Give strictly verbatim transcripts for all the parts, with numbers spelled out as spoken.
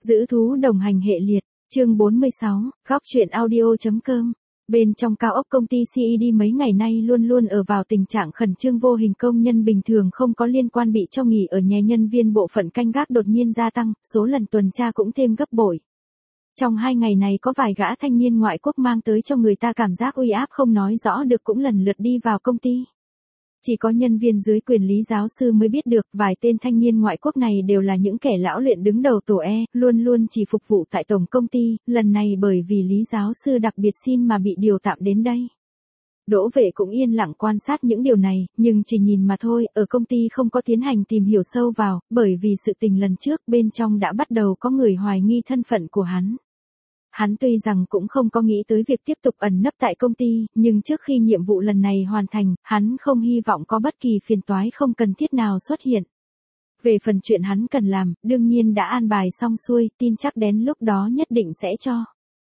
Giữ thú đồng hành hệ liệt, chương bốn mươi sáu, góc truyện audio.com. Bên trong cao ốc công ty xê e đê mấy ngày nay luôn luôn ở vào tình trạng khẩn trương, vô hình công nhân bình thường không có liên quan bị cho nghỉ ở nhà, nhân viên bộ phận canh gác đột nhiên gia tăng, số lần tuần tra cũng thêm gấp bội. Trong hai ngày này có vài gã thanh niên ngoại quốc mang tới cho người ta cảm giác uy áp không nói rõ được cũng lần lượt đi vào công ty. Chỉ có nhân viên dưới quyền Lý giáo sư mới biết được, vài tên thanh niên ngoại quốc này đều là những kẻ lão luyện đứng đầu tổ E, luôn luôn chỉ phục vụ tại tổng công ty, lần này bởi vì Lý giáo sư đặc biệt xin mà bị điều tạm đến đây. Đỗ Vệ cũng yên lặng quan sát những điều này, nhưng chỉ nhìn mà thôi, ở công ty không có tiến hành tìm hiểu sâu vào, bởi vì sự tình lần trước bên trong đã bắt đầu có người hoài nghi thân phận của hắn. Hắn tuy rằng cũng không có nghĩ tới việc tiếp tục ẩn nấp tại công ty, nhưng trước khi nhiệm vụ lần này hoàn thành, hắn không hy vọng có bất kỳ phiền toái không cần thiết nào xuất hiện. Về phần chuyện hắn cần làm, đương nhiên đã an bài xong xuôi, tin chắc đến lúc đó nhất định sẽ cho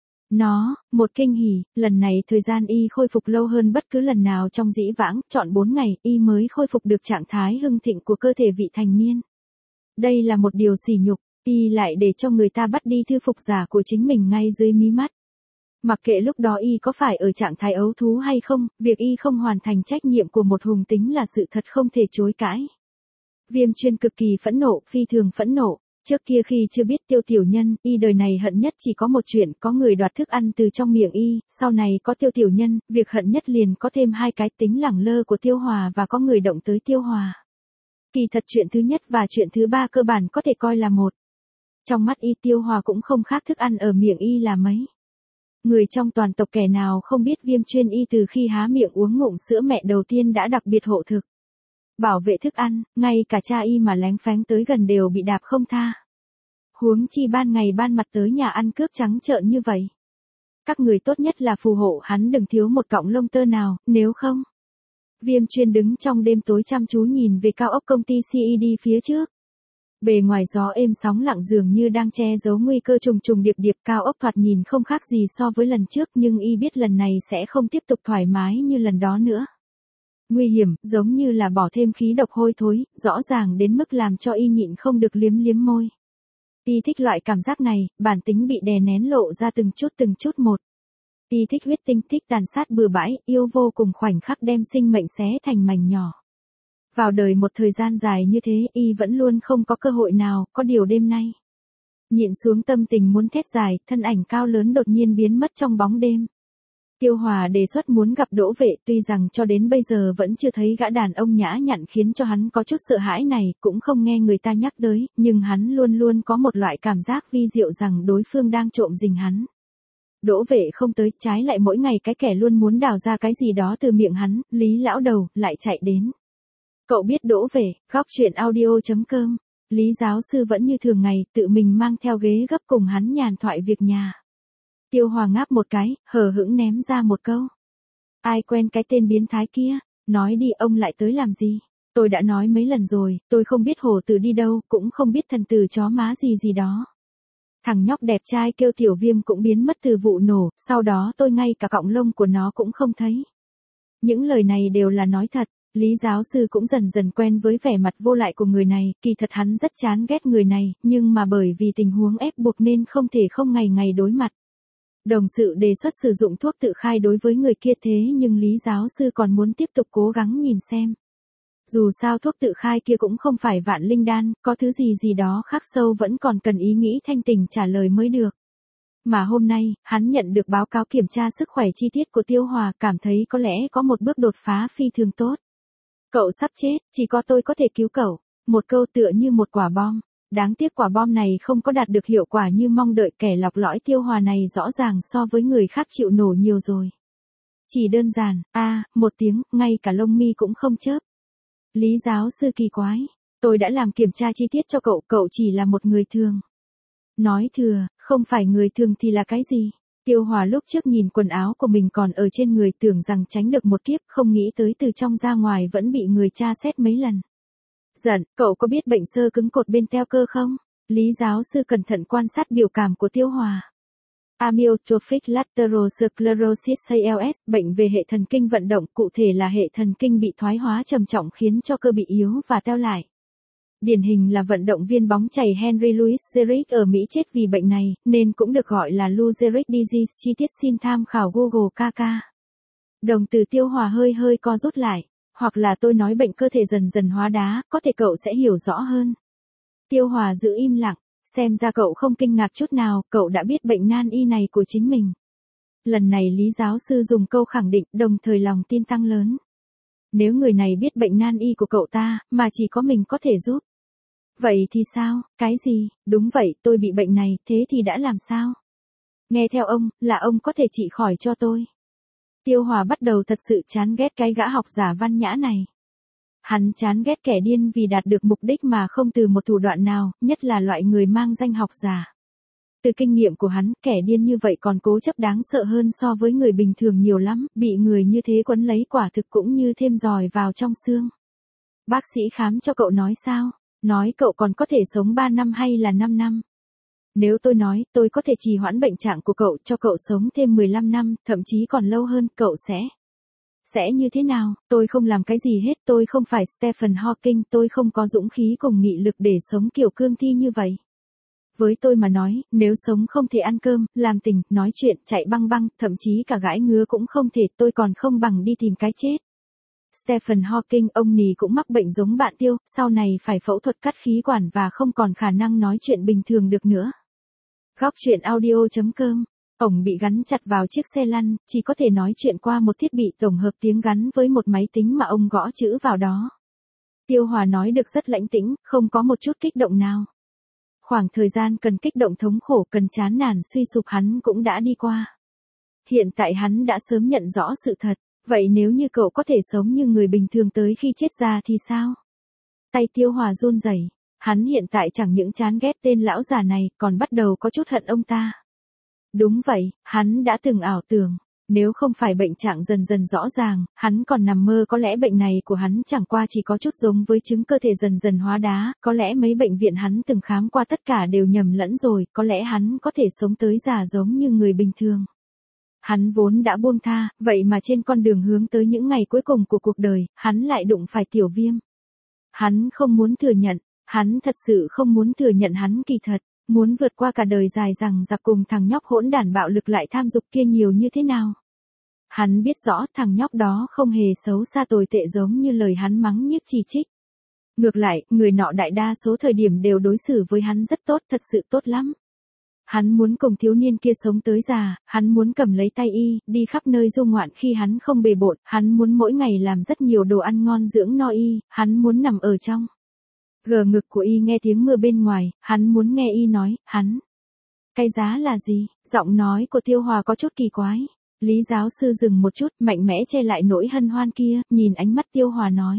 nó một kinh hỉ. Lần này thời gian y khôi phục lâu hơn bất cứ lần nào trong dĩ vãng, trọn bốn ngày y mới khôi phục được trạng thái hưng thịnh của cơ thể vị thành niên. Đây là một điều sỉ nhục. Y lại để cho người ta bắt đi thư phục giả của chính mình ngay dưới mí mắt. Mặc kệ lúc đó y có phải ở trạng thái ấu thú hay không, việc y không hoàn thành trách nhiệm của một hùng tính là sự thật không thể chối cãi. Viêm Chuyên cực kỳ phẫn nộ, phi thường phẫn nộ. Trước kia khi chưa biết Tiêu Tiểu Nhân, y đời này hận nhất chỉ có một chuyện, có người đoạt thức ăn từ trong miệng y, sau này có Tiêu Tiểu Nhân, việc hận nhất liền có thêm hai cái tính lẳng lơ của Tiêu Hòa và có người động tới Tiêu Hòa. Kỳ thật chuyện thứ nhất và chuyện thứ ba cơ bản có thể coi là một. Trong mắt y, Tiêu Hòa cũng không khác thức ăn ở miệng y là mấy. Người trong toàn tộc kẻ nào không biết Viêm Chuyên y từ khi há miệng uống ngụm sữa mẹ đầu tiên đã đặc biệt hộ thực. Bảo vệ thức ăn, ngay cả cha y mà lén phén tới gần đều bị đạp không tha. Huống chi ban ngày ban mặt tới nhà ăn cướp trắng trợn như vậy. Các người tốt nhất là phù hộ hắn đừng thiếu một cọng lông tơ nào, nếu không. Viêm Chuyên đứng trong đêm tối chăm chú nhìn về cao ốc công ty xê e đê phía trước. Bề ngoài gió êm sóng lặng dường như đang che giấu nguy cơ trùng trùng điệp điệp, cao ốc thoạt nhìn không khác gì so với lần trước, nhưng y biết lần này sẽ không tiếp tục thoải mái như lần đó nữa. Nguy hiểm, giống như là bỏ thêm khí độc hôi thối, rõ ràng đến mức làm cho y nhịn không được liếm liếm môi. Y thích loại cảm giác này, bản tính bị đè nén lộ ra từng chút từng chút một. Y thích huyết tinh, thích tàn sát bừa bãi, yêu vô cùng khoảnh khắc đem sinh mệnh xé thành mảnh nhỏ. Vào đời một thời gian dài như thế, y vẫn luôn không có cơ hội nào, có điều đêm nay. Nhịn xuống tâm tình muốn thét dài, thân ảnh cao lớn đột nhiên biến mất trong bóng đêm. Tiêu Hòa đề xuất muốn gặp Đỗ Vệ, tuy rằng cho đến bây giờ vẫn chưa thấy gã đàn ông nhã nhặn khiến cho hắn có chút sợ hãi này, cũng không nghe người ta nhắc tới, nhưng hắn luôn luôn có một loại cảm giác vi diệu rằng đối phương đang trộm rình hắn. Đỗ Vệ không tới, trái lại mỗi ngày cái kẻ luôn muốn đào ra cái gì đó từ miệng hắn, Lý lão đầu, lại chạy đến. Cậu biết Đỗ Vệ, góc truyện audio.com. Lý giáo sư vẫn như thường ngày, tự mình mang theo ghế gấp cùng hắn nhàn thoại việc nhà. Tiêu Hòa ngáp một cái, hờ hững ném ra một câu. Ai quen cái tên biến thái kia, nói đi ông lại tới làm gì? Tôi đã nói mấy lần rồi, tôi không biết hổ tử đi đâu, cũng không biết thần tử chó má gì gì đó. Thằng nhóc đẹp trai kêu Tiểu Viêm cũng biến mất từ vụ nổ, sau đó tôi ngay cả cọng lông của nó cũng không thấy. Những lời này đều là nói thật. Lý giáo sư cũng dần dần quen với vẻ mặt vô lại của người này, kỳ thật hắn rất chán ghét người này, nhưng mà bởi vì tình huống ép buộc nên không thể không ngày ngày đối mặt. Đồng sự đề xuất sử dụng thuốc tự khai đối với người kia, thế nhưng Lý giáo sư còn muốn tiếp tục cố gắng nhìn xem. Dù sao thuốc tự khai kia cũng không phải vạn linh đan, có thứ gì gì đó khắc sâu vẫn còn cần ý nghĩ thanh tình trả lời mới được. Mà hôm nay, hắn nhận được báo cáo kiểm tra sức khỏe chi tiết của Tiêu Hòa, cảm thấy có lẽ có một bước đột phá phi thường tốt. Cậu sắp chết, chỉ có tôi có thể cứu cậu. Một câu tựa như một quả bom. Đáng tiếc quả bom này không có đạt được hiệu quả như mong đợi, kẻ lọc lõi Tiêu Hòa này rõ ràng so với người khác chịu nổ nhiều rồi. Chỉ đơn giản, a à, một tiếng, ngay cả lông mi cũng không chớp. Lý giáo sư kỳ quái. Tôi đã làm kiểm tra chi tiết cho cậu, cậu chỉ là một người thường. Nói thừa, không phải người thường thì là cái gì? Tiêu Hòa lúc trước nhìn quần áo của mình còn ở trên người tưởng rằng tránh được một kiếp, không nghĩ tới từ trong ra ngoài vẫn bị người tra xét mấy lần. Giận, cậu có biết bệnh xơ cứng cột bên teo cơ không? Lý giáo sư cẩn thận quan sát biểu cảm của Tiêu Hòa. Amyotrophic lateral sclerosis A L S, bệnh về hệ thần kinh vận động, cụ thể là hệ thần kinh bị thoái hóa trầm trọng khiến cho cơ bị yếu và teo lại. Điển hình là vận động viên bóng chày Henry Louis Gehrig ở Mỹ chết vì bệnh này, nên cũng được gọi là Lou Gehrig disease. Chi tiết xin tham khảo Google ca ca. Đồng từ Tiêu Hòa hơi hơi co rút lại, hoặc là tôi nói bệnh cơ thể dần dần hóa đá, có thể cậu sẽ hiểu rõ hơn. Tiêu Hòa giữ im lặng, xem ra cậu không kinh ngạc chút nào, cậu đã biết bệnh nan y này của chính mình. Lần này Lý giáo sư dùng câu khẳng định, đồng thời lòng tin tăng lớn. Nếu người này biết bệnh nan y của cậu ta, mà chỉ có mình có thể giúp. Vậy thì sao, cái gì, đúng vậy, tôi bị bệnh này, thế thì đã làm sao? Nghe theo ông, là ông có thể trị khỏi cho tôi. Tiêu Hòa bắt đầu thật sự chán ghét cái gã học giả văn nhã này. Hắn chán ghét kẻ điên vì đạt được mục đích mà không từ một thủ đoạn nào, nhất là loại người mang danh học giả. Từ kinh nghiệm của hắn, kẻ điên như vậy còn cố chấp đáng sợ hơn so với người bình thường nhiều lắm, bị người như thế quấn lấy quả thực cũng như thêm giòi vào trong xương. Bác sĩ khám cho cậu nói sao? Nói cậu còn có thể sống ba năm hay là năm năm? Nếu tôi nói, tôi có thể trì hoãn bệnh trạng của cậu, cho cậu sống thêm mười lăm năm, thậm chí còn lâu hơn, cậu sẽ... Sẽ như thế nào? Tôi không làm cái gì hết, tôi không phải Stephen Hawking, tôi không có dũng khí cùng nghị lực để sống kiểu cương thi như vậy. Với tôi mà nói, nếu sống không thể ăn cơm, làm tình, nói chuyện, chạy băng băng, thậm chí cả gãi ngứa cũng không thể, tôi còn không bằng đi tìm cái chết. Stephen Hawking, ông nì cũng mắc bệnh giống bạn Tiêu, sau này phải phẫu thuật cắt khí quản và không còn khả năng nói chuyện bình thường được nữa. Góc truyện audio chấm com. Ổng bị gắn chặt vào chiếc xe lăn, chỉ có thể nói chuyện qua một thiết bị tổng hợp tiếng gắn với một máy tính mà ông gõ chữ vào đó. Tiêu Hòa nói được rất lãnh tĩnh, không có một chút kích động nào. Khoảng thời gian cần kích động thống khổ, cần chán nản suy sụp hắn cũng đã đi qua. Hiện tại hắn đã sớm nhận rõ sự thật, vậy nếu như cậu có thể sống như người bình thường tới khi chết ra thì sao? Tay Tiêu Hòa run rẩy, hắn hiện tại chẳng những chán ghét tên lão già này, còn bắt đầu có chút hận ông ta. Đúng vậy, hắn đã từng ảo tưởng, nếu không phải bệnh trạng dần dần rõ ràng, hắn còn nằm mơ có lẽ bệnh này của hắn chẳng qua chỉ có chút giống với chứng cơ thể dần dần hóa đá, có lẽ mấy bệnh viện hắn từng khám qua tất cả đều nhầm lẫn rồi, có lẽ hắn có thể sống tới già giống như người bình thường. Hắn vốn đã buông tha, vậy mà trên con đường hướng tới những ngày cuối cùng của cuộc đời, hắn lại đụng phải Tiểu Viêm. Hắn không muốn thừa nhận, hắn thật sự không muốn thừa nhận hắn kỳ thật. Muốn vượt qua cả đời dài rằng giặc cùng thằng nhóc hỗn đản bạo lực lại tham dục kia nhiều như thế nào. Hắn biết rõ thằng nhóc đó không hề xấu xa tồi tệ giống như lời hắn mắng nhiếc chỉ trích. Ngược lại, người nọ đại đa số thời điểm đều đối xử với hắn rất tốt, thật sự tốt lắm. Hắn muốn cùng thiếu niên kia sống tới già, hắn muốn cầm lấy tay y, đi khắp nơi du ngoạn khi hắn không bề bộn, hắn muốn mỗi ngày làm rất nhiều đồ ăn ngon dưỡng no y, hắn muốn nằm ở trong gờ ngực của y nghe tiếng mưa bên ngoài, hắn muốn nghe y nói, hắn. Cái giá là gì? Giọng nói của Tiêu Hòa có chút kỳ quái. Lý giáo sư dừng một chút, mạnh mẽ che lại nỗi hân hoan kia, nhìn ánh mắt Tiêu Hòa nói.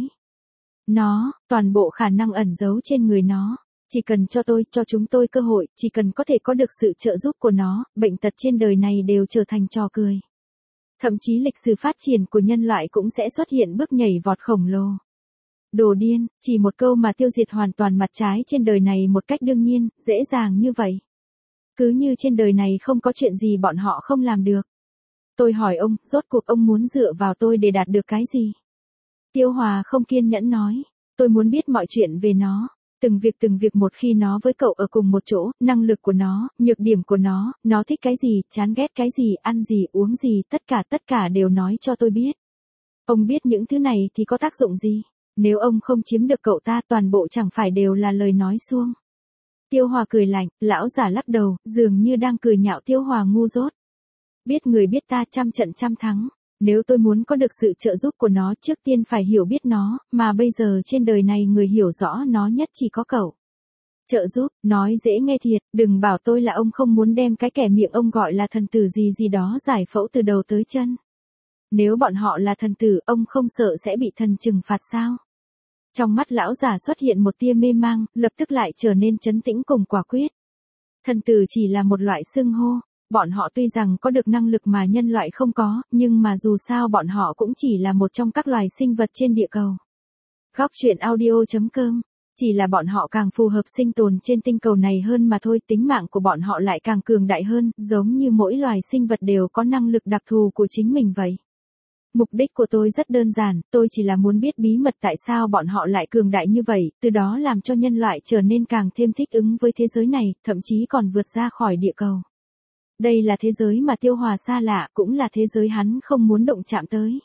Nó, toàn bộ khả năng ẩn giấu trên người nó. Chỉ cần cho tôi, cho chúng tôi cơ hội, chỉ cần có thể có được sự trợ giúp của nó, bệnh tật trên đời này đều trở thành trò cười. Thậm chí lịch sử phát triển của nhân loại cũng sẽ xuất hiện bước nhảy vọt khổng lồ. Đồ điên, chỉ một câu mà tiêu diệt hoàn toàn mặt trái trên đời này một cách đương nhiên, dễ dàng như vậy. Cứ như trên đời này không có chuyện gì bọn họ không làm được. Tôi hỏi ông, rốt cuộc ông muốn dựa vào tôi để đạt được cái gì? Tiêu Hòa không kiên nhẫn nói, tôi muốn biết mọi chuyện về nó, từng việc từng việc một khi nó với cậu ở cùng một chỗ, năng lực của nó, nhược điểm của nó, nó thích cái gì, chán ghét cái gì, ăn gì, uống gì, tất cả tất cả đều nói cho tôi biết. Ông biết những thứ này thì có tác dụng gì? Nếu ông không chiếm được cậu ta toàn bộ chẳng phải đều là lời nói suông. Tiêu Hòa cười lạnh, lão giả lắc đầu, dường như đang cười nhạo Tiêu Hòa ngu dốt. Biết người biết ta trăm trận trăm thắng, nếu tôi muốn có được sự trợ giúp của nó trước tiên phải hiểu biết nó, mà bây giờ trên đời này người hiểu rõ nó nhất chỉ có cậu. Trợ giúp, nói dễ nghe thiệt, đừng bảo tôi là ông không muốn đem cái kẻ miệng ông gọi là thần tử gì gì đó giải phẫu từ đầu tới chân. Nếu bọn họ là thần tử, ông không sợ sẽ bị thần trừng phạt sao? Trong mắt lão giả xuất hiện một tia mê mang, lập tức lại trở nên trấn tĩnh cùng quả quyết. Thần tử chỉ là một loại xưng hô, bọn họ tuy rằng có được năng lực mà nhân loại không có, nhưng mà dù sao bọn họ cũng chỉ là một trong các loài sinh vật trên địa cầu. Góc truyện audio chấm com, chỉ là bọn họ càng phù hợp sinh tồn trên tinh cầu này hơn mà thôi, tính mạng của bọn họ lại càng cường đại hơn, giống như mỗi loài sinh vật đều có năng lực đặc thù của chính mình vậy. Mục đích của tôi rất đơn giản, tôi chỉ là muốn biết bí mật tại sao bọn họ lại cường đại như vậy, từ đó làm cho nhân loại trở nên càng thêm thích ứng với thế giới này, thậm chí còn vượt ra khỏi địa cầu. Đây là thế giới mà Tiêu Hòa xa lạ, cũng là thế giới hắn không muốn động chạm tới.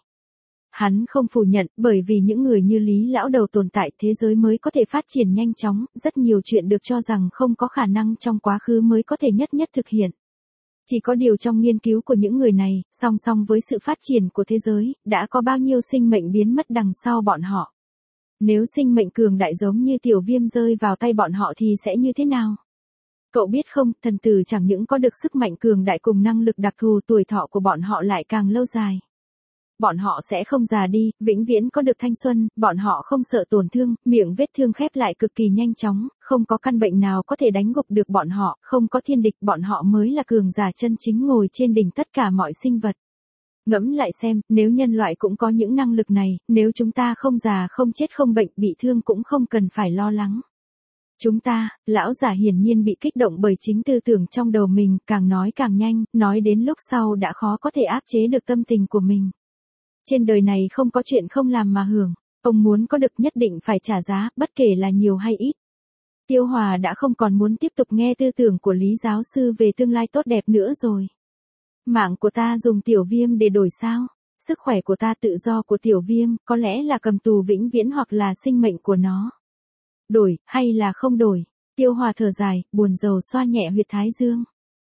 Hắn không phủ nhận, bởi vì những người như Lý Lão Đầu tồn tại thế giới mới có thể phát triển nhanh chóng, rất nhiều chuyện được cho rằng không có khả năng trong quá khứ mới có thể nhất nhất thực hiện. Chỉ có điều trong nghiên cứu của những người này, song song với sự phát triển của thế giới, đã có bao nhiêu sinh mệnh biến mất đằng sau bọn họ. Nếu sinh mệnh cường đại giống như Tiểu Viêm rơi vào tay bọn họ thì sẽ như thế nào? Cậu biết không, thần tử chẳng những có được sức mạnh cường đại cùng năng lực đặc thù, tuổi thọ của bọn họ lại càng lâu dài. Bọn họ sẽ không già đi, vĩnh viễn có được thanh xuân, bọn họ không sợ tổn thương, miệng vết thương khép lại cực kỳ nhanh chóng, không có căn bệnh nào có thể đánh gục được bọn họ, không có thiên địch, bọn họ mới là cường giả chân chính ngồi trên đỉnh tất cả mọi sinh vật. Ngẫm lại xem, nếu nhân loại cũng có những năng lực này, nếu chúng ta không già không chết không bệnh, bị thương cũng không cần phải lo lắng. Chúng ta, lão giả hiển nhiên bị kích động bởi chính tư tưởng trong đầu mình, càng nói càng nhanh, nói đến lúc sau đã khó có thể áp chế được tâm tình của mình. Trên đời này không có chuyện không làm mà hưởng, ông muốn có được nhất định phải trả giá, bất kể là nhiều hay ít. Tiêu Hòa đã không còn muốn tiếp tục nghe tư tưởng của Lý giáo sư về tương lai tốt đẹp nữa rồi. Mạng của ta dùng Tiểu Viêm để đổi sao? Sức khỏe của ta, tự do của Tiểu Viêm, có lẽ là cầm tù vĩnh viễn hoặc là sinh mệnh của nó. Đổi, hay là không đổi? Tiêu Hòa thở dài, buồn rầu xoa nhẹ huyệt thái dương.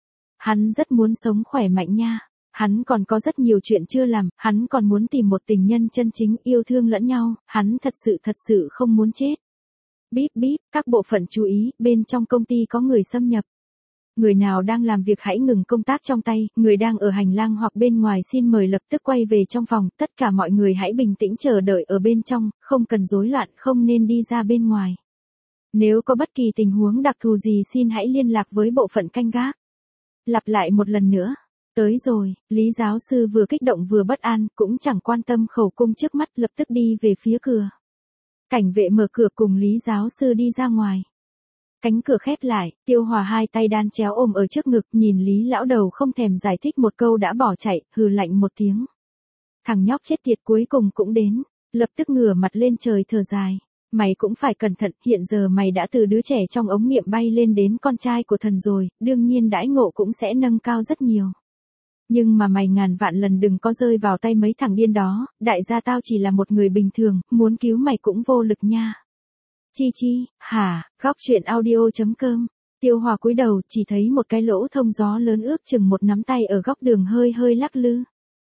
Hắn rất muốn sống khỏe mạnh nha. Hắn còn có rất nhiều chuyện chưa làm, hắn còn muốn tìm một tình nhân chân chính, yêu thương lẫn nhau, hắn thật sự thật sự không muốn chết. Bíp bíp, các bộ phận chú ý, bên trong công ty có người xâm nhập. Người nào đang làm việc hãy ngừng công tác trong tay, người đang ở hành lang hoặc bên ngoài xin mời lập tức quay về trong phòng, tất cả mọi người hãy bình tĩnh chờ đợi ở bên trong, không cần rối loạn, không nên đi ra bên ngoài. Nếu có bất kỳ tình huống đặc thù gì xin hãy liên lạc với bộ phận canh gác. Lặp lại một lần nữa. Tới rồi, Lý giáo sư vừa kích động vừa bất an, cũng chẳng quan tâm khẩu cung trước mắt, lập tức đi về phía cửa. Cảnh vệ mở cửa cùng Lý giáo sư đi ra ngoài. Cánh cửa khép lại, Tiêu Hòa hai tay đan chéo ôm ở trước ngực, nhìn Lý Lão Đầu không thèm giải thích một câu đã bỏ chạy, hừ lạnh một tiếng. Thằng nhóc chết tiệt cuối cùng cũng đến, lập tức ngửa mặt lên trời thở dài. Mày cũng phải cẩn thận, hiện giờ mày đã từ đứa trẻ trong ống nghiệm bay lên đến con trai của thần rồi, đương nhiên đãi ngộ cũng sẽ nâng cao rất nhiều. Nhưng mà mày ngàn vạn lần đừng có rơi vào tay mấy thằng điên đó, đại gia tao chỉ là một người bình thường, muốn cứu mày cũng vô lực nha. Chi chi, hả, góc truyện audio chấm com. Tiêu Hòa cúi đầu, chỉ thấy một cái lỗ thông gió lớn ước chừng một nắm tay ở góc đường hơi hơi lắc lư.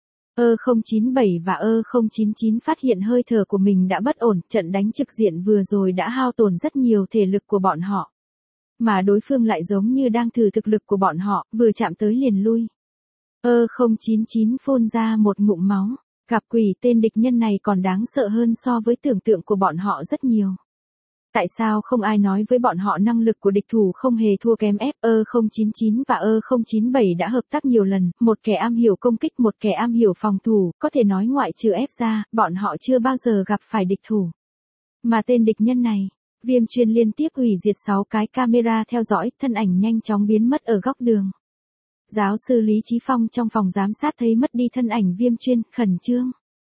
ơ không chín bảy và ơ không chín chín phát hiện hơi thở của mình đã bất ổn, trận đánh trực diện vừa rồi đã hao tổn rất nhiều thể lực của bọn họ. Mà đối phương lại giống như đang thử thực lực của bọn họ, vừa chạm tới liền lui. ơ không chín chín phun ra một ngụm máu, gặp quỷ, tên địch nhân này còn đáng sợ hơn so với tưởng tượng của bọn họ rất nhiều. Tại sao không ai nói với bọn họ năng lực của địch thủ không hề thua kém ép, ơ không chín chín và ơ không chín bảy đã hợp tác nhiều lần, một kẻ am hiểu công kích một kẻ am hiểu phòng thủ, có thể nói ngoại trừ ép ra, bọn họ chưa bao giờ gặp phải địch thủ. Mà tên địch nhân này, Viêm Chuyên liên tiếp hủy diệt sáu cái camera theo dõi, thân ảnh nhanh chóng biến mất ở góc đường. Giáo sư Lý Chí Phong trong phòng giám sát thấy mất đi thân ảnh Viêm Chuyên, khẩn trương.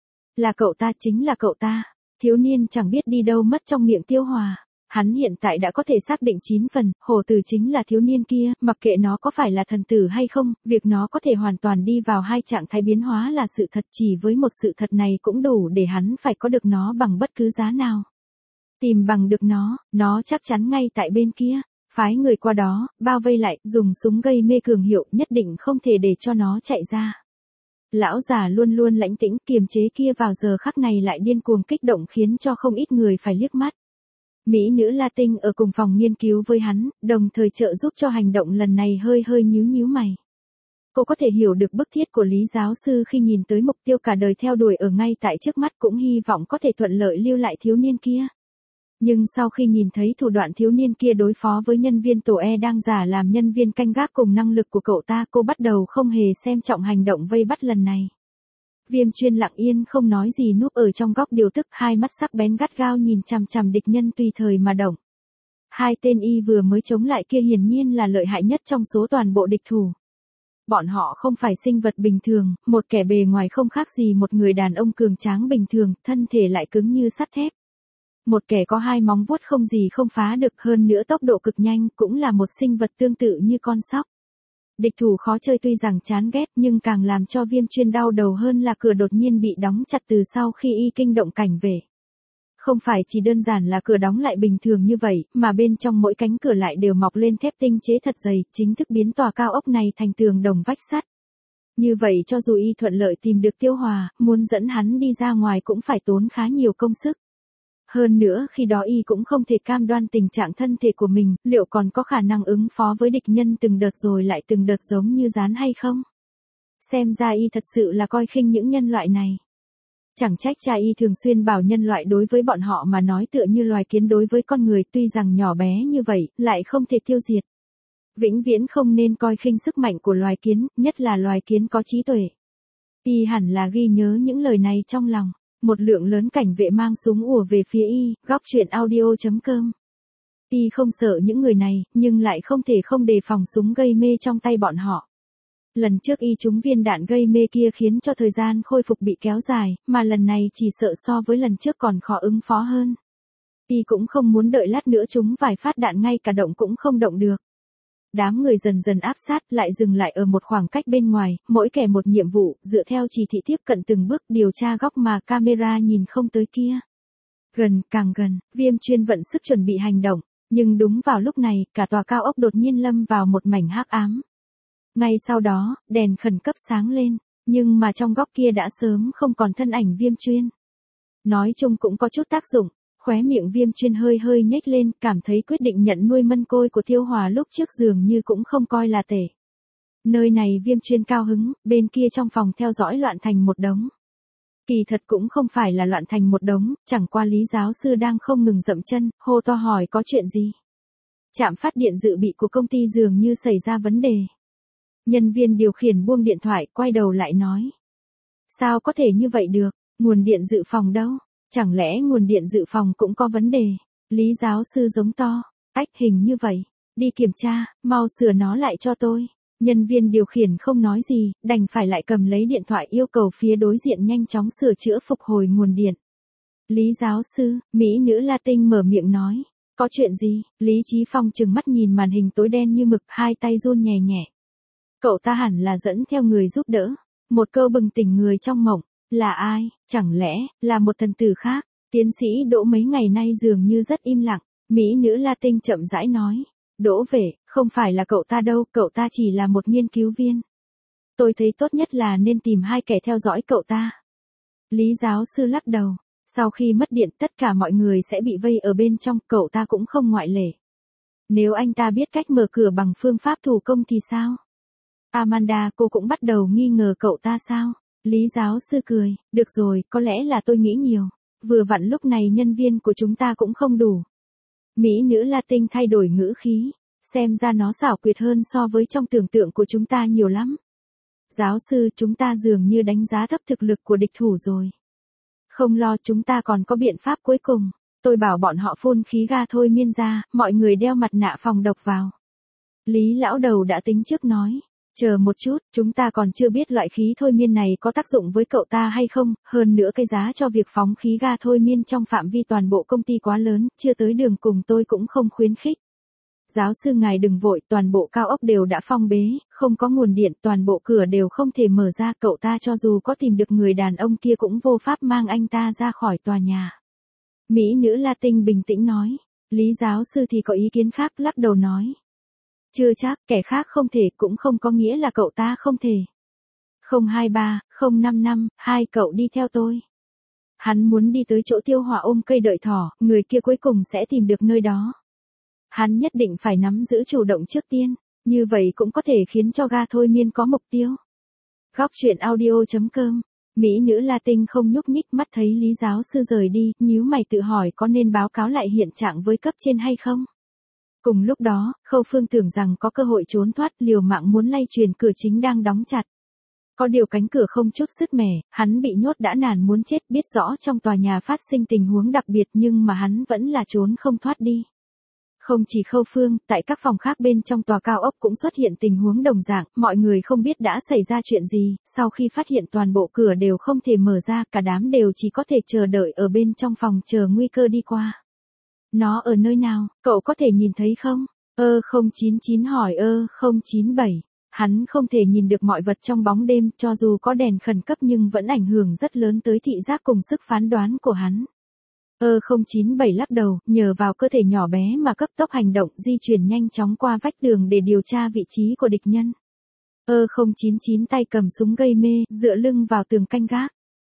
Là cậu ta, chính là cậu ta. Thiếu niên chẳng biết đi đâu mất trong miệng Tiêu Hòa. Hắn hiện tại đã có thể xác định chín phần, hổ tử chính là thiếu niên kia, mặc kệ nó có phải là thần tử hay không, việc nó có thể hoàn toàn đi vào hai trạng thái biến hóa là sự thật, chỉ với một sự thật này cũng đủ để hắn phải có được nó bằng bất cứ giá nào. Tìm bằng được nó, nó chắc chắn ngay tại bên kia. Phái người qua đó, bao vây lại, dùng súng gây mê cường hiệu, nhất định không thể để cho nó chạy ra. Lão già luôn luôn lãnh tĩnh, kiềm chế kia vào giờ khắc này lại điên cuồng kích động khiến cho không ít người phải liếc mắt. Mỹ nữ Latin ở cùng phòng nghiên cứu với hắn, đồng thời trợ giúp cho hành động lần này hơi hơi nhíu nhíu mày. Cô có thể hiểu được bức thiết của Lý giáo sư khi nhìn tới mục tiêu cả đời theo đuổi ở ngay tại trước mắt, cũng hy vọng có thể thuận lợi lưu lại thiếu niên kia. Nhưng sau khi nhìn thấy thủ đoạn thiếu niên kia đối phó với nhân viên tổ E đang giả làm nhân viên canh gác cùng năng lực của cậu ta, cô bắt đầu không hề xem trọng hành động vây bắt lần này. Viêm Chuyên lặng yên không nói gì núp ở trong góc điều tức, hai mắt sắc bén gắt gao nhìn chằm chằm địch nhân tùy thời mà động. Hai tên y vừa mới chống lại kia hiển nhiên là lợi hại nhất trong số toàn bộ địch thủ. Bọn họ không phải sinh vật bình thường, một kẻ bề ngoài không khác gì một người đàn ông cường tráng bình thường, thân thể lại cứng như sắt thép. Một kẻ có hai móng vuốt không gì không phá được, hơn nữa tốc độ cực nhanh, cũng là một sinh vật tương tự như con sóc. Địch thủ khó chơi tuy rằng chán ghét nhưng càng làm cho Viêm Chuyên đau đầu hơn là cửa đột nhiên bị đóng chặt từ sau khi y kinh động cảnh về. Không phải chỉ đơn giản là cửa đóng lại bình thường như vậy, mà bên trong mỗi cánh cửa lại đều mọc lên thép tinh chế thật dày, chính thức biến tòa cao ốc này thành tường đồng vách sắt. Như vậy cho dù y thuận lợi tìm được Tiêu Hòa, muốn dẫn hắn đi ra ngoài cũng phải tốn khá nhiều công sức. Hơn nữa khi đó y cũng không thể cam đoan tình trạng thân thể của mình, liệu còn có khả năng ứng phó với địch nhân từng đợt rồi lại từng đợt giống như rán hay không? Xem ra y thật sự là coi khinh những nhân loại này. Chẳng trách cha y thường xuyên bảo nhân loại đối với bọn họ mà nói tựa như loài kiến đối với con người, tuy rằng nhỏ bé như vậy, lại không thể tiêu diệt. Vĩnh viễn không nên coi khinh sức mạnh của loài kiến, nhất là loài kiến có trí tuệ. Y hẳn là ghi nhớ những lời này trong lòng. Một lượng lớn cảnh vệ mang súng ùa về phía y, góc truyện audio chấm com. Y không sợ những người này, nhưng lại không thể không đề phòng súng gây mê trong tay bọn họ. Lần trước y trúng viên đạn gây mê kia khiến cho thời gian khôi phục bị kéo dài, mà lần này chỉ sợ so với lần trước còn khó ứng phó hơn. Y cũng không muốn đợi lát nữa trúng vài phát đạn ngay cả động cũng không động được. Đám người dần dần áp sát, lại dừng lại ở một khoảng cách bên ngoài, mỗi kẻ một nhiệm vụ, dựa theo chỉ thị tiếp cận từng bước điều tra góc mà camera nhìn không tới kia. Gần, càng gần, Viêm Chuyên vận sức chuẩn bị hành động, nhưng đúng vào lúc này, cả tòa cao ốc đột nhiên lâm vào một mảnh hắc ám. Ngay sau đó, đèn khẩn cấp sáng lên, nhưng mà trong góc kia đã sớm không còn thân ảnh Viêm Chuyên. Nói chung cũng có chút tác dụng. Khóe miệng Viêm Chuyên hơi hơi nhếch lên, cảm thấy quyết định nhận nuôi mân côi của Tiêu Hòa lúc trước dường như cũng không coi là tệ. Nơi này Viêm Chuyên cao hứng, bên kia trong phòng theo dõi loạn thành một đống. Kỳ thật cũng không phải là loạn thành một đống, chẳng qua Lý giáo sư đang không ngừng dậm chân, hô to hỏi có chuyện gì. Trạm phát điện dự bị của công ty dường như xảy ra vấn đề. Nhân viên điều khiển buông điện thoại, quay đầu lại nói. Sao có thể như vậy được, nguồn điện dự phòng đâu? Chẳng lẽ nguồn điện dự phòng cũng có vấn đề? Lý giáo sư giống to, ách hình như vậy, đi kiểm tra, mau sửa nó lại cho tôi. Nhân viên điều khiển không nói gì, đành phải lại cầm lấy điện thoại yêu cầu phía đối diện nhanh chóng sửa chữa phục hồi nguồn điện. Lý giáo sư, Mỹ nữ Latin mở miệng nói, có chuyện gì? Lý Chí Phong trừng mắt nhìn màn hình tối đen như mực, hai tay run nhẹ nhẹ. Cậu ta hẳn là dẫn theo người giúp đỡ, một câu bừng tỉnh người trong mộng. Là ai, chẳng lẽ, là một thần tử khác? Tiến sĩ Đỗ mấy ngày nay dường như rất im lặng, Mỹ nữ Latin chậm rãi nói. Đỗ về, không phải là cậu ta đâu, cậu ta chỉ là một nghiên cứu viên. Tôi thấy tốt nhất là nên tìm hai kẻ theo dõi cậu ta. Lý giáo sư lắc đầu, sau khi mất điện tất cả mọi người sẽ bị vây ở bên trong, cậu ta cũng không ngoại lệ. Nếu anh ta biết cách mở cửa bằng phương pháp thủ công thì sao? Amanda, cô cũng bắt đầu nghi ngờ cậu ta sao? Lý giáo sư cười, được rồi, có lẽ là tôi nghĩ nhiều. Vừa vặn lúc này nhân viên của chúng ta cũng không đủ. Mỹ nữ Latin thay đổi ngữ khí, xem ra nó xảo quyệt hơn so với trong tưởng tượng của chúng ta nhiều lắm. Giáo sư, chúng ta dường như đánh giá thấp thực lực của địch thủ rồi. Không lo, chúng ta còn có biện pháp cuối cùng. Tôi bảo bọn họ phun khí ga thôi miên ra, mọi người đeo mặt nạ phòng độc vào. Lý lão đầu đã tính trước nói. Chờ một chút, chúng ta còn chưa biết loại khí thôi miên này có tác dụng với cậu ta hay không, hơn nữa cái giá cho việc phóng khí ga thôi miên trong phạm vi toàn bộ công ty quá lớn, chưa tới đường cùng tôi cũng không khuyến khích. Giáo sư ngài đừng vội, toàn bộ cao ốc đều đã phong bế, không có nguồn điện, toàn bộ cửa đều không thể mở ra, cậu ta cho dù có tìm được người đàn ông kia cũng vô pháp mang anh ta ra khỏi tòa nhà. Mỹ nữ Latin bình tĩnh nói, Lý giáo sư thì có ý kiến khác, lắc đầu nói. Chưa chắc, kẻ khác không thể cũng không có nghĩa là cậu ta không thể. không hai ba, không năm năm, hai cậu đi theo tôi. Hắn muốn đi tới chỗ Tiêu Hòa ôm cây đợi thỏ, người kia cuối cùng sẽ tìm được nơi đó. Hắn nhất định phải nắm giữ chủ động trước tiên, như vậy cũng có thể khiến cho ga thôi miên có mục tiêu. Góc truyện audio chấm com. Mỹ nữ Latin không nhúc nhích, mắt thấy Lý giáo sư rời đi, nhíu mày tự hỏi có nên báo cáo lại hiện trạng với cấp trên hay không. Cùng lúc đó, Khâu Phương tưởng rằng có cơ hội trốn thoát, liều mạng muốn lay truyền cửa chính đang đóng chặt. Có điều cánh cửa không chút sứt mẻ, hắn bị nhốt đã nản muốn chết, biết rõ trong tòa nhà phát sinh tình huống đặc biệt nhưng mà hắn vẫn là trốn không thoát đi. Không chỉ Khâu Phương, tại các phòng khác bên trong tòa cao ốc cũng xuất hiện tình huống đồng dạng, mọi người không biết đã xảy ra chuyện gì, sau khi phát hiện toàn bộ cửa đều không thể mở ra, cả đám đều chỉ có thể chờ đợi ở bên trong phòng chờ nguy cơ đi qua. Nó ở nơi nào, cậu có thể nhìn thấy không? Ơ không chín chín hỏi ơ không chín bảy. Hắn không thể nhìn được mọi vật trong bóng đêm, cho dù có đèn khẩn cấp nhưng vẫn ảnh hưởng rất lớn tới thị giác cùng sức phán đoán của hắn. Ơ không chín bảy lắc đầu, nhờ vào cơ thể nhỏ bé mà cấp tốc hành động, di chuyển nhanh chóng qua vách tường để điều tra vị trí của địch nhân. Ơ không chín chín tay cầm súng gây mê, dựa lưng vào tường canh gác.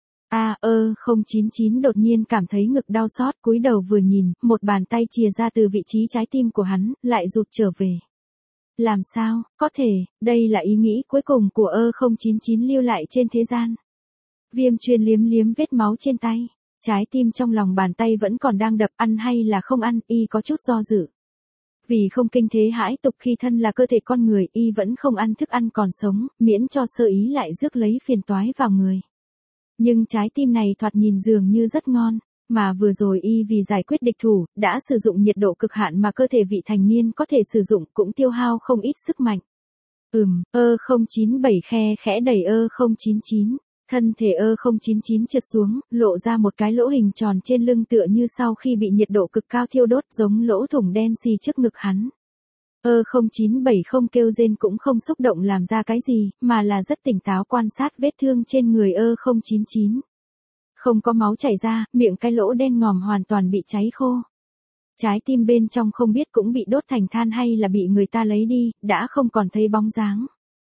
A ơ không chín chín đột nhiên cảm thấy ngực đau xót, cúi đầu vừa nhìn, một bàn tay chìa ra từ vị trí trái tim của hắn, lại rụt trở về. Làm sao, có thể, đây là ý nghĩ cuối cùng của ơ không chín chín lưu lại trên thế gian. Viêm Chuyên liếm liếm vết máu trên tay. Trái tim trong lòng bàn tay vẫn còn đang đập, ăn hay là không ăn, y có chút do dự. Vì không kinh thế hãi tục khi thân là cơ thể con người, y vẫn không ăn thức ăn còn sống, miễn cho sơ ý lại rước lấy phiền toái vào người. Nhưng trái tim này thoạt nhìn dường như rất ngon, mà vừa rồi y vì giải quyết địch thủ, đã sử dụng nhiệt độ cực hạn mà cơ thể vị thành niên có thể sử dụng, cũng tiêu hao không ít sức mạnh. Ừm, ơ không chín bảy khe khẽ đẩy ơ không chín chín. Thân thể ơ không chín chín trượt xuống, lộ ra một cái lỗ hình tròn trên lưng tựa như sau khi bị nhiệt độ cực cao thiêu đốt, giống lỗ thủng đen xì trước ngực hắn. ơ không chín bảy không kêu rên cũng không xúc động làm ra cái gì, mà là rất tỉnh táo quan sát vết thương trên người ơ không chín chín. Không có máu chảy ra, miệng cái lỗ đen ngòm hoàn toàn bị cháy khô. Trái tim bên trong không biết cũng bị đốt thành than hay là bị người ta lấy đi, đã không còn thấy bóng dáng.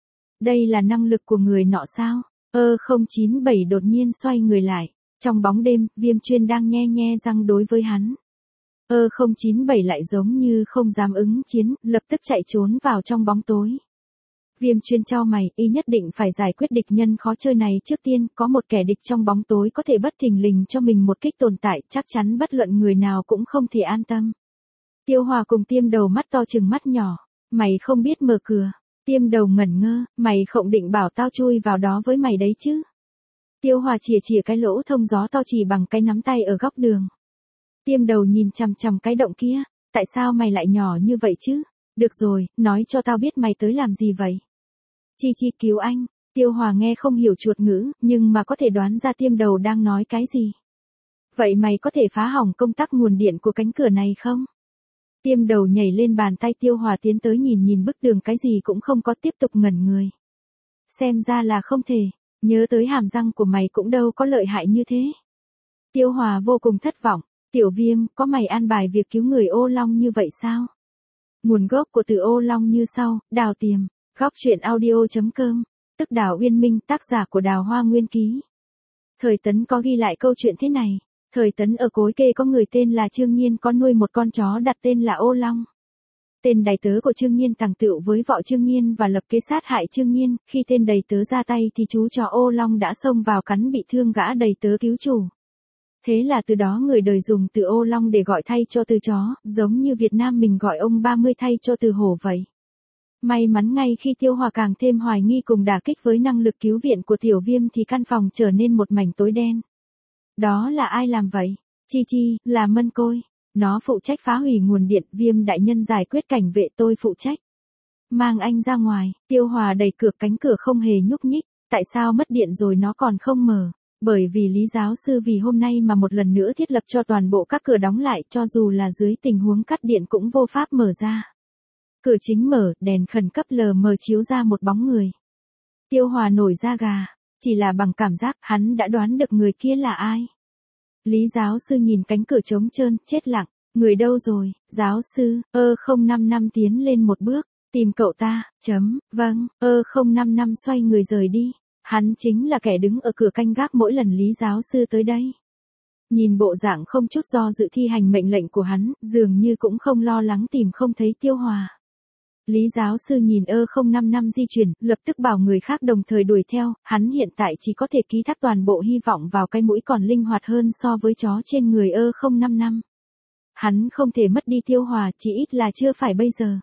Đây là năng lực của người nọ sao? Ơ không chín bảy đột nhiên xoay người lại. Trong bóng đêm, Viêm Chuyên đang nhe nhe răng đối với hắn. Ơ không chín bảy lại giống như không dám ứng chiến, lập tức chạy trốn vào trong bóng tối. Viêm Chuyên chau mày, y nhất định phải giải quyết địch nhân khó chơi này trước tiên, có một kẻ địch trong bóng tối có thể bất thình lình cho mình một kích tồn tại, chắc chắn bất luận người nào cũng không thể an tâm. Tiêu Hòa cùng Tiêm Đầu mắt to trừng mắt nhỏ, mày không biết mở cửa. Tiêm Đầu ngẩn ngơ, mày không định bảo tao chui vào đó với mày đấy chứ. Tiêu Hòa chìa chìa cái lỗ thông gió to chỉ bằng cái nắm tay ở góc đường. Tiêm Đầu nhìn chằm chằm cái động kia, tại sao mày lại nhỏ như vậy chứ? Được rồi, nói cho tao biết mày tới làm gì vậy? Chi Chi cứu anh. Tiêu Hòa nghe không hiểu chuột ngữ, nhưng mà có thể đoán ra Tiêm Đầu đang nói cái gì. Vậy mày có thể phá hỏng công tắc nguồn điện của cánh cửa này không? Tiêm Đầu nhảy lên bàn tay Tiêu Hòa tiến tới nhìn nhìn bức tường cái gì cũng không có, tiếp tục ngẩn người. Xem ra là không thể, nhớ tới hàm răng của mày cũng đâu có lợi hại như thế. Tiêu Hòa vô cùng thất vọng, Tiểu Viêm, có mày an bài việc cứu người Ô Long như vậy sao? Nguồn gốc của từ Ô Long như sau, Đào Tiềm, góc truyện audio chấm com, tức Đào Uyên Minh, tác giả của Đào Hoa Nguyên Ký. Thời Tấn có ghi lại câu chuyện thế này. Thời Tấn ở Cối Kê có người tên là Trương Nhiên có nuôi một con chó đặt tên là Ô Long. Tên đầy tớ của Trương Nhiên tàng tựu với vợ Trương Nhiên và lập kế sát hại Trương Nhiên, khi tên đầy tớ ra tay thì chú chó Ô Long đã xông vào cắn bị thương gã đầy tớ cứu chủ. Thế là từ đó người đời dùng từ Ô Long để gọi thay cho từ chó, giống như Việt Nam mình gọi ông ba mươi thay cho từ hổ vậy. May mắn ngay khi Tiêu Hòa càng thêm hoài nghi cùng đả kích với năng lực cứu viện của Tiểu Viêm thì căn phòng trở nên một mảnh tối đen. Đó là ai làm vậy? Chi Chi, là Mân Côi. Nó phụ trách phá hủy nguồn điện, Viêm đại nhân giải quyết cảnh vệ, tôi phụ trách. Mang anh ra ngoài. Tiêu Hòa đẩy cửa, cánh cửa không hề nhúc nhích. Tại sao mất điện rồi nó còn không mở? Bởi vì Lý giáo sư vì hôm nay mà một lần nữa thiết lập cho toàn bộ các cửa đóng lại, cho dù là dưới tình huống cắt điện cũng vô pháp mở ra. Cửa chính mở, đèn khẩn cấp lờ mờ chiếu ra một bóng người. Tiêu Hòa nổi da gà, chỉ là bằng cảm giác hắn đã đoán được người kia là ai. Lý giáo sư nhìn cánh cửa trống trơn, chết lặng, người đâu rồi? Giáo sư, ơ không năm năm tiến lên một bước, tìm cậu ta, chấm, vâng, ơ không năm năm xoay người rời đi. Hắn chính là kẻ đứng ở cửa canh gác mỗi lần Lý giáo sư tới đây. Nhìn bộ dạng không chút do dự thi hành mệnh lệnh của hắn, dường như cũng không lo lắng tìm không thấy Tiêu Hòa. Lý giáo sư nhìn ơ không năm năm di chuyển, lập tức bảo người khác đồng thời đuổi theo, hắn hiện tại chỉ có thể ký thác toàn bộ hy vọng vào cái mũi còn linh hoạt hơn so với chó trên người ơ không năm năm. Hắn không thể mất đi Tiêu Hòa, chỉ ít là chưa phải bây giờ.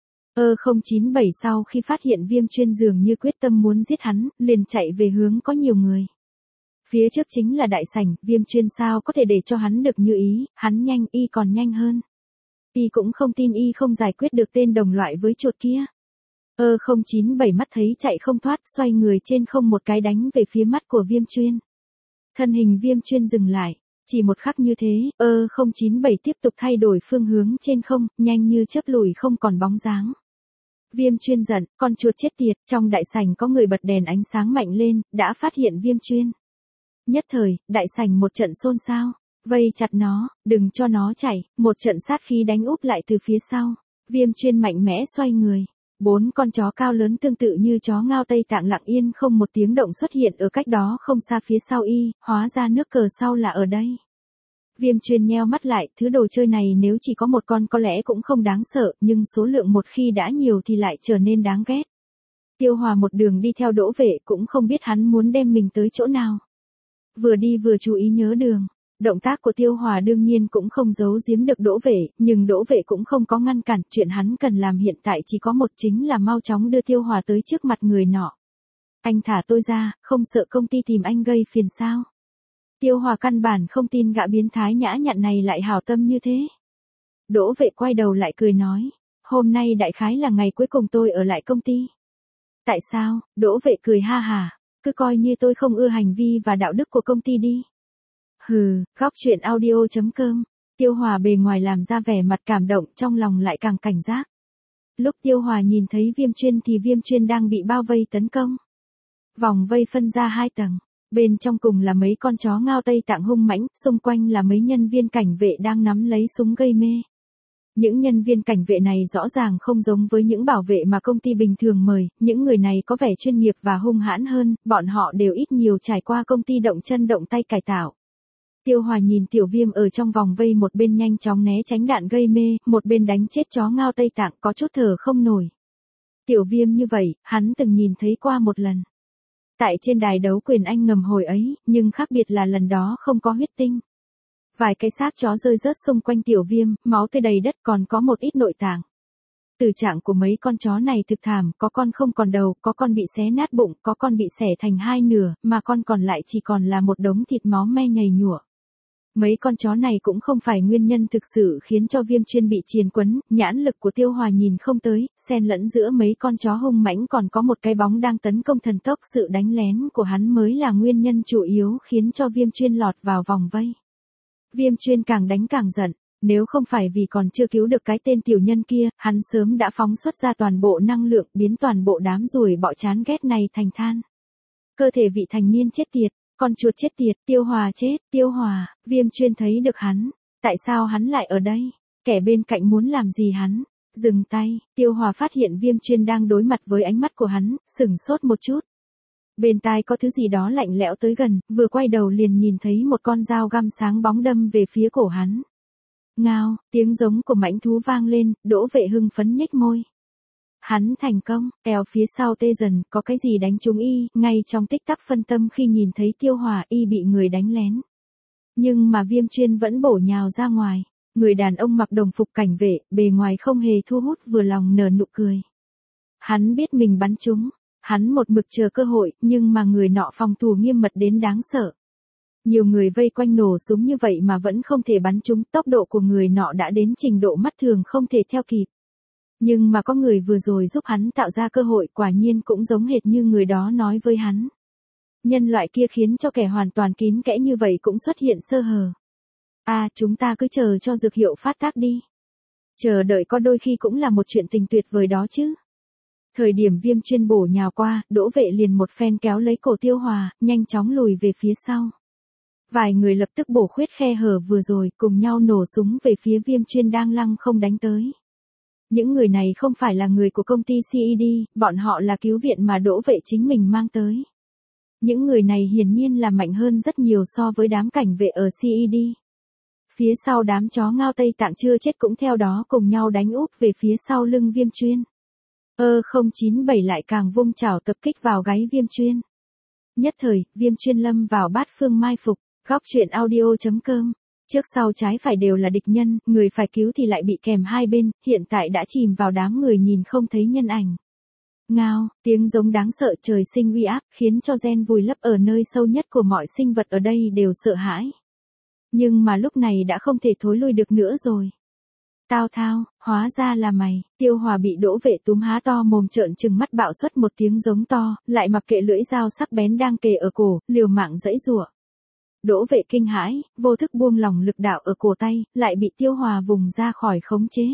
ơ không chín bảy sau khi phát hiện Viêm Chuyên dường như quyết tâm muốn giết hắn, liền chạy về hướng có nhiều người. Phía trước chính là đại sảnh, Viêm Chuyên sao có thể để cho hắn được như ý, hắn nhanh y còn nhanh hơn. Y cũng không tin y không giải quyết được tên đồng loại với chuột kia. Ơ không chín bảy mắt thấy chạy không thoát, xoay người trên không một cái đánh về phía mắt của Viêm Chuyên. Thân hình Viêm Chuyên dừng lại, chỉ một khắc như thế, ơ không chín bảy tiếp tục thay đổi phương hướng trên không, nhanh như chớp lùi không còn bóng dáng. Viêm Chuyên giận, con chuột chết tiệt, trong đại sảnh có người bật đèn ánh sáng mạnh lên, đã phát hiện Viêm Chuyên. Nhất thời, đại sảnh một trận xôn xao, vây chặt nó, đừng cho nó chạy, một trận sát khí đánh úp lại từ phía sau. Viêm Chuyên mạnh mẽ xoay người. Bốn con chó cao lớn tương tự như chó ngao Tây Tạng lặng yên không một tiếng động xuất hiện ở cách đó không xa phía sau y, hóa ra nước cờ sau là ở đây. Viêm Chuyên nheo mắt lại, thứ đồ chơi này nếu chỉ có một con có lẽ cũng không đáng sợ, nhưng số lượng một khi đã nhiều thì lại trở nên đáng ghét. Tiêu Hòa một đường đi theo Đỗ Vệ cũng không biết hắn muốn đem mình tới chỗ nào. Vừa đi vừa chú ý nhớ đường. Động tác của Tiêu Hòa đương nhiên cũng không giấu giếm được Đỗ Vệ, nhưng Đỗ Vệ cũng không có ngăn cản, chuyện hắn cần làm hiện tại chỉ có một, chính là mau chóng đưa Tiêu Hòa tới trước mặt người nọ. Anh thả tôi ra, không sợ công ty tìm anh gây phiền sao? Tiêu Hòa căn bản không tin gã biến thái nhã nhặn này lại hảo tâm như thế. Đỗ Vệ quay đầu lại cười nói, hôm nay đại khái là ngày cuối cùng tôi ở lại công ty. Tại sao? Đỗ Vệ cười ha hà, cứ coi như tôi không ưa hành vi và đạo đức của công ty đi. Hừ, góc truyện audio chấm com. Tiêu Hòa bề ngoài làm ra vẻ mặt cảm động, trong lòng lại càng cảnh giác. Lúc Tiêu Hòa nhìn thấy Viêm Chuyên thì Viêm Chuyên đang bị bao vây tấn công. Vòng vây phân ra hai tầng, bên trong cùng là mấy con chó ngao Tây Tạng hung mãnh, xung quanh là mấy nhân viên cảnh vệ đang nắm lấy súng gây mê. Những nhân viên cảnh vệ này rõ ràng không giống với những bảo vệ mà công ty bình thường mời, những người này có vẻ chuyên nghiệp và hung hãn hơn, bọn họ đều ít nhiều trải qua công ty động chân động tay cải tạo. Tiêu Hòa nhìn Tiểu Viêm ở trong vòng vây, một bên nhanh chóng né tránh đạn gây mê, một bên đánh chết chó ngao Tây Tạng, có chút thở không nổi. Tiểu Viêm như vậy, hắn từng nhìn thấy qua một lần. Tại trên đài đấu quyền Anh ngầm hồi ấy, nhưng khác biệt là lần đó không có huyết tinh. Vài cái xác chó rơi rớt xung quanh Tiểu Viêm, máu tươi đầy đất, còn có một ít nội tạng. Tử trạng của mấy con chó này thực thảm, có con không còn đầu, có con bị xé nát bụng, có con bị xẻ thành hai nửa, mà con còn lại chỉ còn là một đống thịt máu me nhầy nhụa. Mấy con chó này cũng không phải nguyên nhân thực sự khiến cho Viêm Chuyên bị triền quấn, nhãn lực của Tiêu Hòa nhìn không tới, xen lẫn giữa mấy con chó hung mãnh còn có một cái bóng đang tấn công thần tốc, sự đánh lén của hắn mới là nguyên nhân chủ yếu khiến cho Viêm Chuyên lọt vào vòng vây. Viêm Chuyên càng đánh càng giận, nếu không phải vì còn chưa cứu được cái tên tiểu nhân kia, hắn sớm đã phóng xuất ra toàn bộ năng lượng, biến toàn bộ đám ruồi bọ chán ghét này thành than. Cơ thể vị thành niên chết tiệt. Con chuột chết tiệt, Tiêu Hòa chết, Tiêu Hòa, Viêm Chuyên thấy được hắn. Tại sao hắn lại ở đây? Kẻ bên cạnh muốn làm gì hắn? Dừng tay, Tiêu Hòa phát hiện Viêm Chuyên đang đối mặt với ánh mắt của hắn, sửng sốt một chút. Bên tai có thứ gì đó lạnh lẽo tới gần, vừa quay đầu liền nhìn thấy một con dao găm sáng bóng đâm về phía cổ hắn. Ngao, tiếng giống của mãnh thú vang lên, Đỗ Vệ hưng phấn nhếch môi. Hắn thành công, eo phía sau tê dần, có cái gì đánh trúng y, ngay trong tích tắc phân tâm khi nhìn thấy Tiêu Hòa y bị người đánh lén. Nhưng mà Viêm Chuyên vẫn bổ nhào ra ngoài, người đàn ông mặc đồng phục cảnh vệ, bề ngoài không hề thu hút, vừa lòng nở nụ cười. Hắn biết mình bắn trúng, hắn một mực chờ cơ hội, nhưng mà người nọ phòng thủ nghiêm mật đến đáng sợ. Nhiều người vây quanh nổ súng như vậy mà vẫn không thể bắn trúng, tốc độ của người nọ đã đến trình độ mắt thường không thể theo kịp. Nhưng mà có người vừa rồi giúp hắn tạo ra cơ hội, quả nhiên cũng giống hệt như người đó nói với hắn. Nhân loại kia khiến cho kẻ hoàn toàn kín kẽ như vậy cũng xuất hiện sơ hở. À, chúng ta cứ chờ cho dược hiệu phát tác đi. Chờ đợi có đôi khi cũng là một chuyện tình tuyệt vời đó chứ. Thời điểm Viêm Chuyên bổ nhào qua, Đỗ Vệ liền một phen kéo lấy cổ Tiêu Hòa, nhanh chóng lùi về phía sau. Vài người lập tức bổ khuyết khe hở vừa rồi, cùng nhau nổ súng về phía Viêm Chuyên đang lăng không đánh tới. Những người này không phải là người của công ty xê e đê, bọn họ là cứu viện mà Đỗ Vệ chính mình mang tới. Những người này hiển nhiên là mạnh hơn rất nhiều so với đám cảnh vệ ở xê e đê. Phía sau đám chó ngao Tây Tạng chưa chết cũng theo đó cùng nhau đánh úp về phía sau lưng Viêm Chuyên. Ơ không chín bảy lại càng vung chảo tập kích vào gáy Viêm Chuyên. Nhất thời, Viêm Chuyên lâm vào bát phương mai phục, góc truyện audio chấm com. Trước sau trái phải đều là địch nhân, người phải cứu thì lại bị kèm hai bên, hiện tại đã chìm vào đám người nhìn không thấy nhân ảnh. Ngao, tiếng giống đáng sợ trời sinh uy áp, khiến cho gen vùi lấp ở nơi sâu nhất của mọi sinh vật ở đây đều sợ hãi. Nhưng mà lúc này đã không thể thối lui được nữa rồi. Tao thao, hóa ra là mày. Tiêu Hòa bị Đỗ Vệ túm há to mồm trợn trừng mắt bạo xuất một tiếng giống to, lại mặc kệ lưỡi dao sắc bén đang kề ở cổ, liều mạng giãy giụa. Đỗ Vệ kinh hãi, vô thức buông lỏng lực đạo ở cổ tay, lại bị Tiêu Hòa vùng ra khỏi khống chế.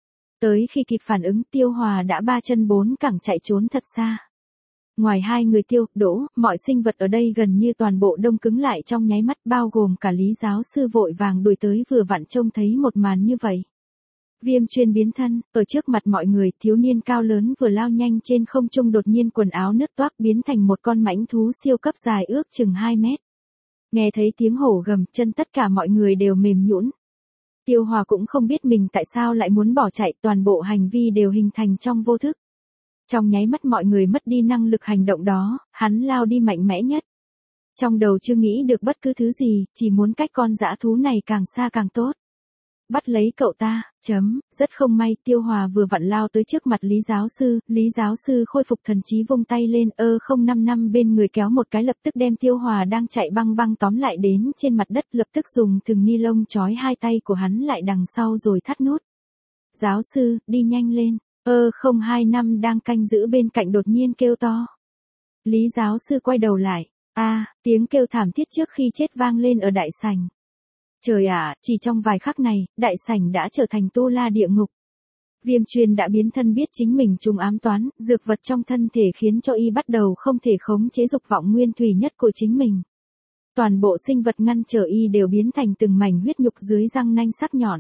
Tới khi kịp phản ứng, Tiêu Hòa đã ba chân bốn cẳng chạy trốn thật xa. Ngoài hai người Tiêu, Đỗ, mọi sinh vật ở đây gần như toàn bộ đông cứng lại trong nháy mắt, bao gồm cả Lý giáo sư vội vàng đuổi tới vừa vặn trông thấy một màn như vậy. Viêm Chuyên biến thân, ở trước mặt mọi người, thiếu niên cao lớn vừa lao nhanh trên không trung đột nhiên quần áo nứt toác biến thành một con mãnh thú siêu cấp dài ước chừng hai mét. Nghe thấy tiếng hổ gầm, chân tất cả mọi người đều mềm nhũn. Tiêu Hòa cũng không biết mình tại sao lại muốn bỏ chạy, toàn bộ hành vi đều hình thành trong vô thức. Trong nháy mắt mọi người mất đi năng lực hành động đó, hắn lao đi mạnh mẽ nhất. Trong đầu chưa nghĩ được bất cứ thứ gì, chỉ muốn cách con dã thú này càng xa càng tốt. Bắt lấy cậu ta, chấm, rất không may, Tiêu Hòa vừa vặn lao tới trước mặt Lý giáo sư, Lý giáo sư khôi phục thần trí vung tay lên, ơ không năm năm bên người kéo một cái lập tức đem Tiêu Hòa đang chạy băng băng tóm lại đến trên mặt đất, lập tức dùng thừng ni lông trói hai tay của hắn lại đằng sau rồi thắt nút. Giáo sư, đi nhanh lên, ơ không hai năm đang canh giữ bên cạnh đột nhiên kêu to. Lý giáo sư quay đầu lại, a tiếng kêu thảm thiết trước khi chết vang lên ở đại sảnh. Trời ạ, chỉ trong vài khắc này, đại sảnh đã trở thành tu la địa ngục. Viêm Chuyên đã biến thân biết chính mình trùng ám toán, dược vật trong thân thể khiến cho y bắt đầu không thể khống chế dục vọng nguyên thủy nhất của chính mình. Toàn bộ sinh vật ngăn trở y đều biến thành từng mảnh huyết nhục dưới răng nanh sắc nhọn.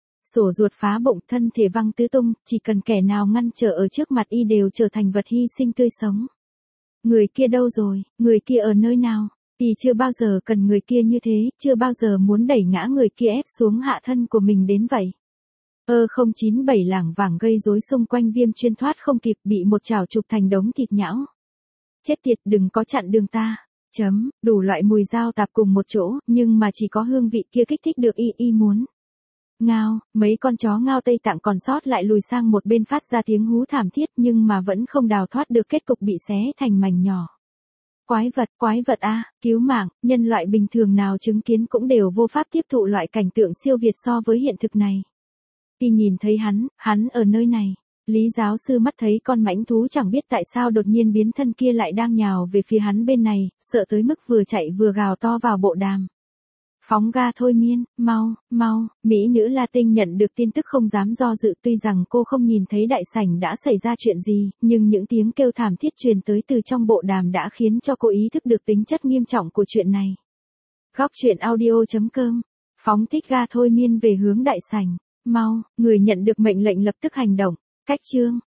Sổ ruột phá bụng, thân thể văng tứ tung, chỉ cần kẻ nào ngăn trở ở trước mặt y đều trở thành vật hy sinh tươi sống. Người kia đâu rồi, người kia ở nơi nào? Y chưa bao giờ cần người kia như thế, chưa bao giờ muốn đẩy ngã người kia ép xuống hạ thân của mình đến vậy. Ơ không chín bảy lảng vảng gây rối xung quanh Viêm Chuyên thoát không kịp, bị một chảo chụp thành đống thịt nhão. Chết tiệt, đừng có chặn đường ta. Chấm, đủ loại mùi dao tạp cùng một chỗ, nhưng mà chỉ có hương vị kia kích thích được y y muốn. Ngao, mấy con chó ngao Tây Tạng còn sót lại lùi sang một bên phát ra tiếng hú thảm thiết nhưng mà vẫn không đào thoát được kết cục bị xé thành mảnh nhỏ. Quái vật, quái vật a, cứu mạng, nhân loại bình thường nào chứng kiến cũng đều vô pháp tiếp thụ loại cảnh tượng siêu việt so với hiện thực này. Y nhìn thấy hắn, hắn ở nơi này. Lý giáo sư mắt thấy con mãnh thú chẳng biết tại sao đột nhiên biến thân kia lại đang nhào về phía hắn bên này, sợ tới mức vừa chạy vừa gào to vào bộ đàm. Phóng ga thôi miên, mau, mau, mỹ nữ Latin nhận được tin tức không dám do dự, tuy rằng cô không nhìn thấy đại sảnh đã xảy ra chuyện gì, nhưng những tiếng kêu thảm thiết truyền tới từ trong bộ đàm đã khiến cho cô ý thức được tính chất nghiêm trọng của chuyện này. Góc truyện audio chấm com, phóng thích ga thôi miên về hướng đại sảnh, mau, người nhận được mệnh lệnh lập tức hành động, cách chương.